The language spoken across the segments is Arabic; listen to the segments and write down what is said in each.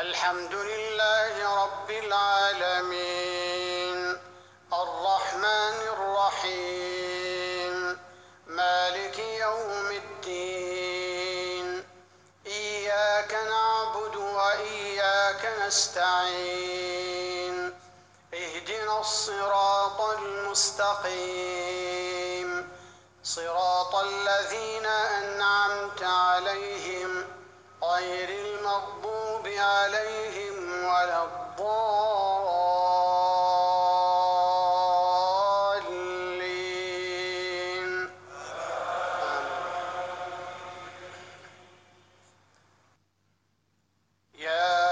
الحمد لله رب العالمين الرحمن الرحيم مالك يوم الدين إياك نعبد وإياك نستعين اهدنا الصراط المستقيم صراط الذين أنعمت عليهم غير المغضوب عليهم ولا الضالين يا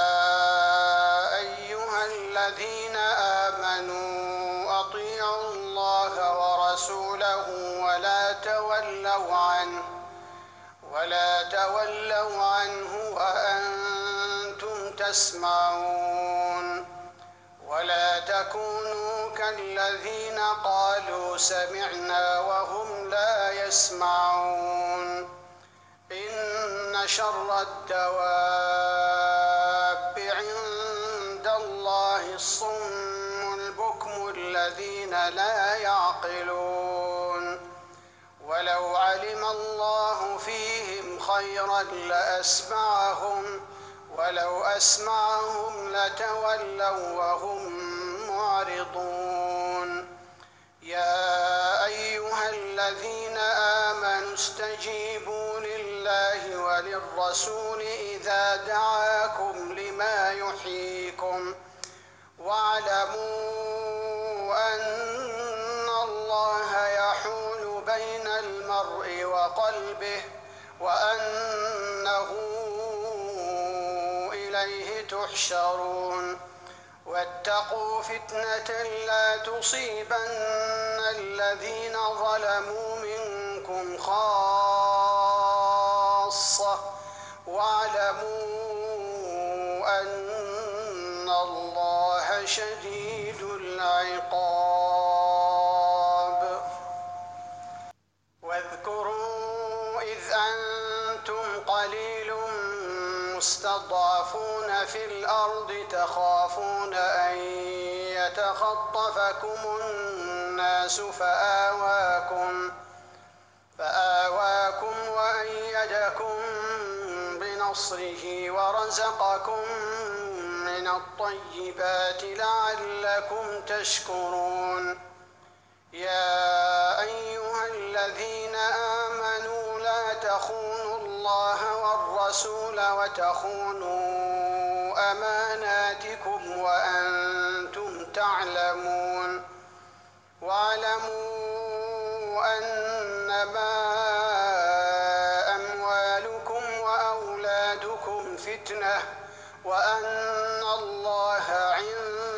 أيها الذين آمنوا أطيعوا الله ورسوله ولا تولوا عنه وأنتم تسمعون ولا تكونوا كالذين قالوا سمعنا وهم لا يسمعون إن شر الدواب عند الله الصم البكم الذين لا يعقلون ولو علم الله فيهم خيرا لأسمعهم ولو أسمعهم لتولوا وهم معرضون يا أيها الذين آمنوا استجيبوا لله وللرسول إذا دعاكم لما يحييكم واعلموا أن الله يحول بين المرء وقلبه وأنه إليه تحشرون واتقوا فتنة لا تصيبن الذين ظلموا منكم خاصة واعلموا أن الله شديد العقاب واذكروا إذ أنتم قليل مستضعفون في الأرض تخافون أن يتخطفكم الناس فآواكم وأيدكم بنصره ورزقكم من الطيبات لعلكم تشكرون يا أيها الذين آمنوا لا تخونوا الله والرسول وتخونوا أماناتكم وأنتم تعلمون واعلموا أنما أموالكم وأولادكم فتنة وأن الله عنده